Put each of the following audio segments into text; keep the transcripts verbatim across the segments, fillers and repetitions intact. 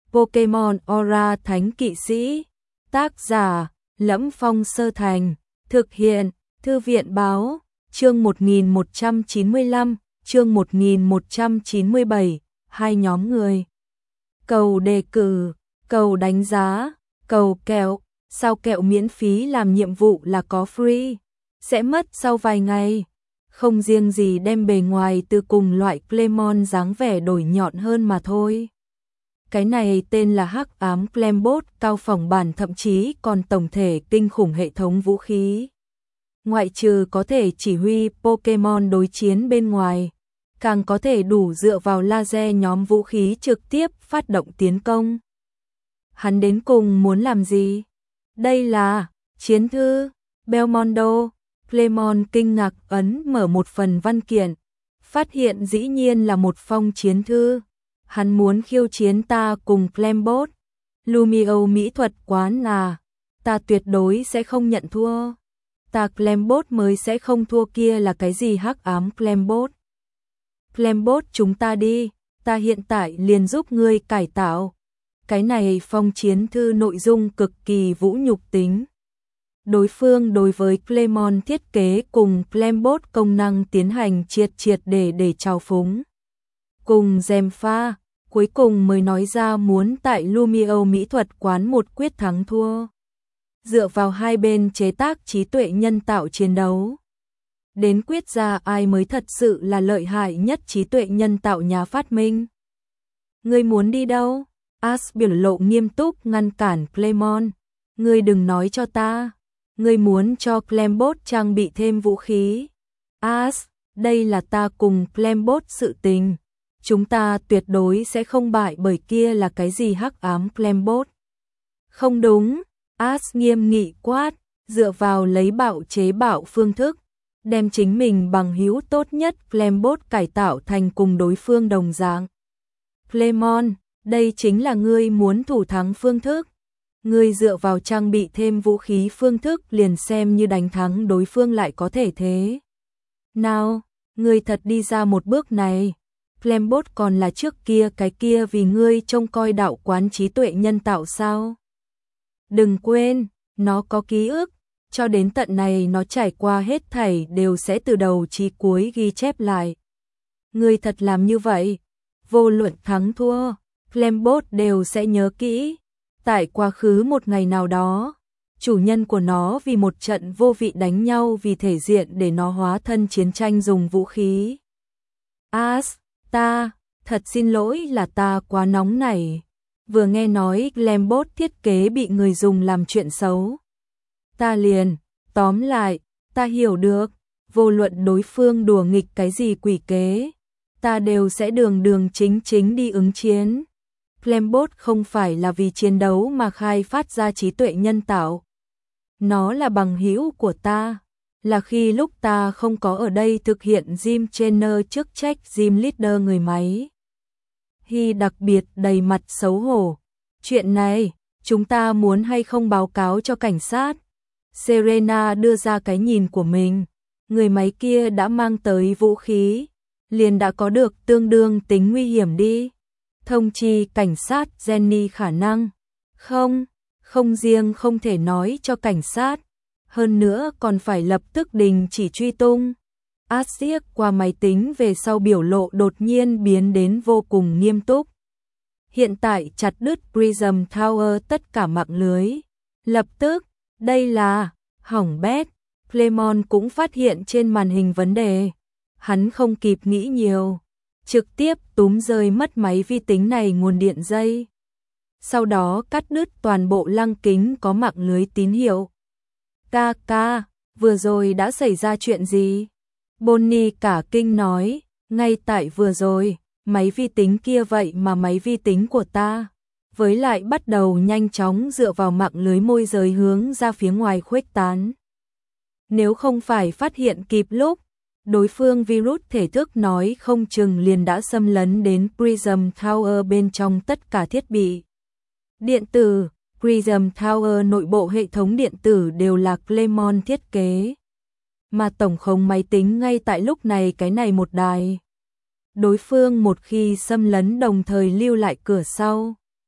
Pokemon Aura Thánh Kỵ Sĩ. Tác giả: Lẫm Phong Sơ Thành. Thực hiện: Thư viện Báo. Chương một nghìn một trăm chín mươi lăm, chương một nghìn một trăm chín mươi bảy. Hai nhóm người. Cầu đề cử, cầu đánh giá, cầu kẹo. Sao kẹo miễn phí làm nhiệm vụ là có free, sẽ mất sau vài ngày. Không riêng gì đem bề ngoài từ cùng loại Clemon dáng vẻ đổi nhọn hơn mà thôi. Cái này tên là Hắc Ám Clembot cao phỏng bản, thậm chí còn tổng thể kinh khủng hệ thống vũ khí. Ngoại trừ có thể chỉ huy Pokemon đối chiến bên ngoài, càng có thể đủ dựa vào laser nhóm vũ khí trực tiếp phát động tiến công. Hắn đến cùng muốn làm gì? Đây là chiến thư. Belmondo. Clemon kinh ngạc ấn mở một phần văn kiện, phát hiện dĩ nhiên là một phong chiến thư. Hắn muốn khiêu chiến ta cùng Clembot. Lumio mỹ thuật quán à? Ta tuyệt đối sẽ không nhận thua. Ta Clembot mới sẽ không thua, kia là cái gì Hắc Ám Clembot? Clembot chúng ta đi, ta hiện tại liền giúp ngươi cải tạo. Cái này phong chiến thư nội dung cực kỳ vũ nhục tính. Đối phương đối với Clemon thiết kế cùng Clembot công năng tiến hành triệt triệt để để trào phúng. Cùng dèm pha, cuối cùng mới nói ra muốn tại Lumio mỹ thuật quán một quyết thắng thua. Dựa vào hai bên chế tác trí tuệ nhân tạo chiến đấu. Đến quyết ra ai mới thật sự là lợi hại nhất trí tuệ nhân tạo nhà phát minh. Ngươi muốn đi đâu? Ash biểu lộ nghiêm túc ngăn cản Clemon. Ngươi đừng nói cho ta. Ngươi muốn cho Clembot trang bị thêm vũ khí. Ash, đây là ta cùng Clembot sự tình. Chúng ta tuyệt đối sẽ không bại bởi kia là cái gì Hắc Ám Clembot. Không đúng, Ash nghiêm nghị quát, dựa vào lấy bạo chế bạo phương thức, đem chính mình bằng hữu tốt nhất Clembot cải tạo thành cùng đối phương đồng dạng. Clemon, đây chính là ngươi muốn thủ thắng phương thức. Ngươi dựa vào trang bị thêm vũ khí phương thức liền xem như đánh thắng đối phương lại có thể thế. Nào, ngươi thật đi ra một bước này. Clembot còn là trước kia cái kia vì ngươi trông coi đạo quán trí tuệ nhân tạo sao? Đừng quên, nó có ký ức, cho đến tận này nó trải qua hết thảy đều sẽ từ đầu chí cuối ghi chép lại. Ngươi thật làm như vậy, vô luận thắng thua, Clembot đều sẽ nhớ kỹ. Tại quá khứ một ngày nào đó, chủ nhân của nó vì một trận vô vị đánh nhau vì thể diện để nó hóa thân chiến tranh dùng vũ khí. Ash, ta, thật xin lỗi là ta quá nóng nảy. Vừa nghe nói Clembot thiết kế bị người dùng làm chuyện xấu. Ta liền, tóm lại, ta hiểu được, vô luận đối phương đùa nghịch cái gì quỷ kế, ta đều sẽ đường đường chính chính đi ứng chiến. Clembot không phải là vì chiến đấu mà khai phát ra trí tuệ nhân tạo. Nó là bằng hữu của ta, là khi lúc ta không có ở đây thực hiện Jim Trainer chức trách Jim Leader người máy. Hy đặc biệt đầy mặt xấu hổ. Chuyện này, chúng ta muốn hay không báo cáo cho cảnh sát? Serena đưa ra cái nhìn của mình. Người máy kia đã mang tới vũ khí, liền đã có được tương đương tính nguy hiểm đi. Thông chi cảnh sát Jenny khả năng. Không, không riêng không thể nói cho cảnh sát, hơn nữa còn phải lập tức đình chỉ truy tung. Asic qua máy tính về sau biểu lộ đột nhiên biến đến vô cùng nghiêm túc. Hiện tại chặt đứt Prism Tower tất cả mạng lưới. Lập tức, đây là hỏng bét. Clemon cũng phát hiện trên màn hình vấn đề. Hắn không kịp nghĩ nhiều, trực tiếp túm rơi mất máy vi tính này nguồn điện dây. Sau đó cắt đứt toàn bộ lăng kính có mạng lưới tín hiệu. Ca ca, vừa rồi đã xảy ra chuyện gì? Bonnie cả kinh nói, ngay tại vừa rồi, máy vi tính kia vậy mà máy vi tính của ta. Với lại bắt đầu nhanh chóng dựa vào mạng lưới môi giới hướng ra phía ngoài khuếch tán. Nếu không phải phát hiện kịp lúc, đối phương virus thể thức nói không chừng liền đã xâm lấn đến Prism Tower bên trong tất cả thiết bị điện tử. Prism Tower nội bộ hệ thống điện tử đều là Clemon thiết kế, mà tổng khống máy tính ngay tại lúc này cái này một đài. Đối phương một khi xâm lấn đồng thời lưu lại cửa sau,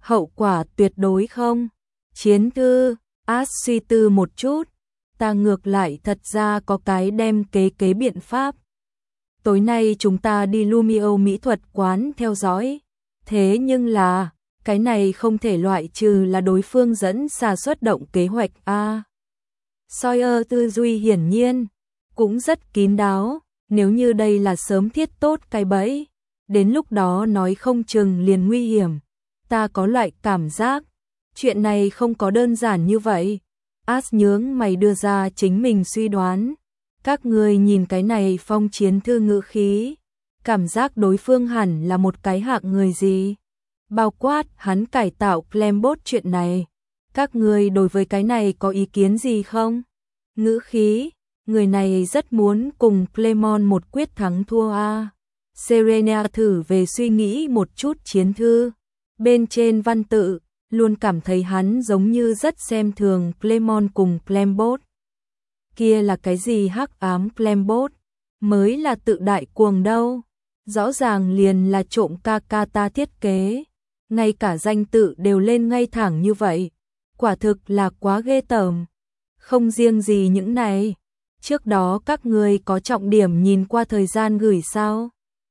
hậu quả tuyệt đối không. Chiến thư, As suy tư một chút, ta ngược lại thật ra có cái đem kế kế biện pháp. Tối nay chúng ta đi Lumio mỹ thuật quán theo dõi, thế nhưng là, cái này không thể loại trừ là đối phương dẫn xà xuất động kế hoạch a. Sawyer tư duy hiển nhiên, cũng rất kín đáo, nếu như đây là sớm thiết tốt cái bẫy, đến lúc đó nói không chừng liền nguy hiểm. Ta có loại cảm giác, chuyện này không có đơn giản như vậy. As nhướng mày đưa ra chính mình suy đoán. Các người nhìn cái này phong chiến thư ngữ khí, cảm giác đối phương hẳn là một cái hạng người gì. Bao quát hắn cải tạo Clembot chuyện này. Các người đối với cái này có ý kiến gì không? Ngữ khí, người này rất muốn cùng Clemon một quyết thắng thua a. Serena thử về suy nghĩ một chút chiến thư. Bên trên văn tự, luôn cảm thấy hắn giống như rất xem thường Clemon cùng Clembot. Kia là cái gì hắc ám Clembot, mới là tự đại cuồng đâu. Rõ ràng liền là trộm ca ca ta thiết kế. Ngay cả danh tự đều lên ngay thẳng như vậy. Quả thực là quá ghê tởm. Không riêng gì những này. Trước đó các người có trọng điểm nhìn qua thời gian gửi sao?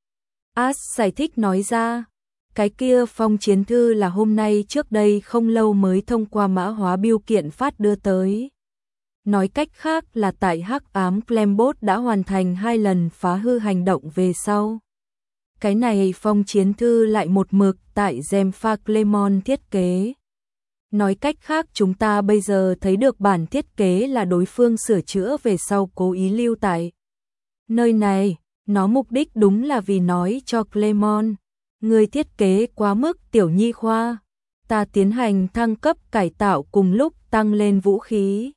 As giải thích nói ra. Cái kia phong chiến thư là hôm nay trước đây không lâu mới thông qua mã hóa biêu kiện phát đưa tới. Nói cách khác là tại hắc ám Clembot đã hoàn thành hai lần phá hư hành động về sau. Cái này phong chiến thư lại một mực tại Gemfa Clemon thiết kế. Nói cách khác chúng ta bây giờ thấy được bản thiết kế là đối phương sửa chữa về sau cố ý lưu tại nơi này. Nó mục đích đúng là vì nói cho Clemon, người thiết kế quá mức tiểu nhi khoa. Ta tiến hành thăng cấp cải tạo cùng lúc tăng lên vũ khí.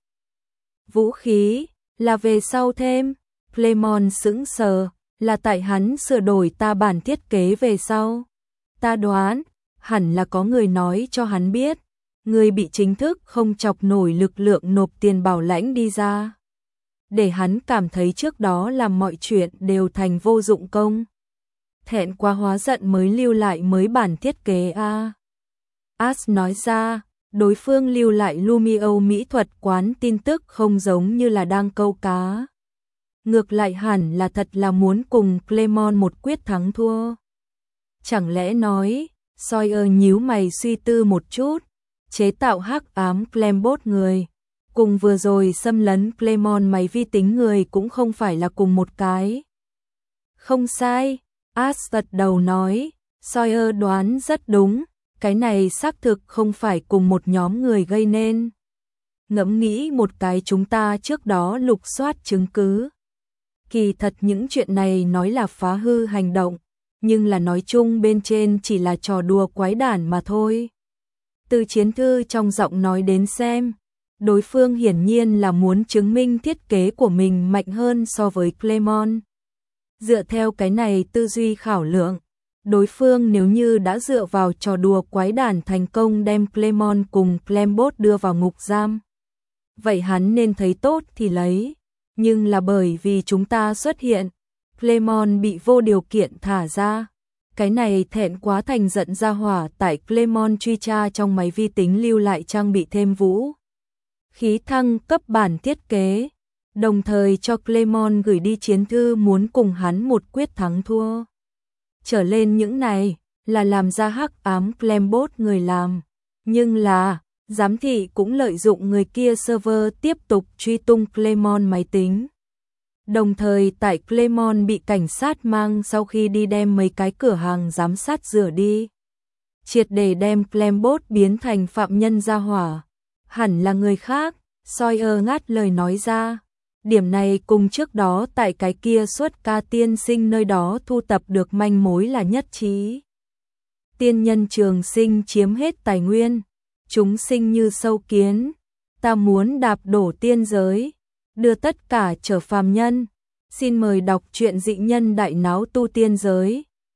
Vũ khí là về sau thêm. Clemon sững sờ, là tại hắn sửa đổi ta bản thiết kế về sau. Ta đoán, hẳn là có người nói cho hắn biết, người bị chính thức không chọc nổi lực lượng nộp tiền bảo lãnh đi ra. Để hắn cảm thấy trước đó làm mọi chuyện đều thành vô dụng công. Thẹn quá hóa giận mới lưu lại mới bản thiết kế a. À. As nói ra, đối phương lưu lại Lumio mỹ thuật quán tin tức không giống như là đang câu cá. Ngược lại hẳn là thật là muốn cùng Clemon một quyết thắng thua. Chẳng lẽ nói, Sawyer nhíu mày suy tư một chút, chế tạo hắc ám Clembot người, cùng vừa rồi xâm lấn Clemon máy vi tính người cũng không phải là cùng một cái. Không sai, As gật đầu nói, Sawyer đoán rất đúng, cái này xác thực không phải cùng một nhóm người gây nên. Ngẫm nghĩ một cái chúng ta trước đó lục soát chứng cứ. Kỳ thật những chuyện này nói là phá hư hành động, nhưng là nói chung bên trên chỉ là trò đùa quái đản mà thôi. Từ chiến thư trong giọng nói đến xem, đối phương hiển nhiên là muốn chứng minh thiết kế của mình mạnh hơn so với Clemon. Dựa theo cái này tư duy khảo lượng, đối phương nếu như đã dựa vào trò đùa quái đản thành công đem Clemon cùng Clembot đưa vào ngục giam, vậy hắn nên thấy tốt thì lấy. Nhưng là bởi vì chúng ta xuất hiện, Clemon bị vô điều kiện thả ra. Cái này thẹn quá thành giận ra hỏa tại Clemon truy tra trong máy vi tính lưu lại trang bị thêm vũ khí thăng cấp bản thiết kế, đồng thời cho Clemon gửi đi chiến thư muốn cùng hắn một quyết thắng thua. Trở lên những này là làm ra hắc ám Clembot người làm, nhưng là giám thị cũng lợi dụng người kia server tiếp tục truy tung Clemon máy tính. Đồng thời tại Clemon bị cảnh sát mang sau khi đi đem mấy cái cửa hàng giám sát rửa đi. Triệt để đem Clembot biến thành phạm nhân ra hỏa. Hẳn là người khác, Sawyer ngắt lời nói ra. Điểm này cùng trước đó tại cái kia suốt ca tiên sinh nơi đó thu tập được manh mối là nhất trí. Tiên nhân trường sinh chiếm hết tài nguyên. Chúng sinh như sâu kiến, ta muốn đạp đổ tiên giới, đưa tất cả trở phàm nhân. Xin mời đọc truyện dị nhân đại náo tu tiên giới.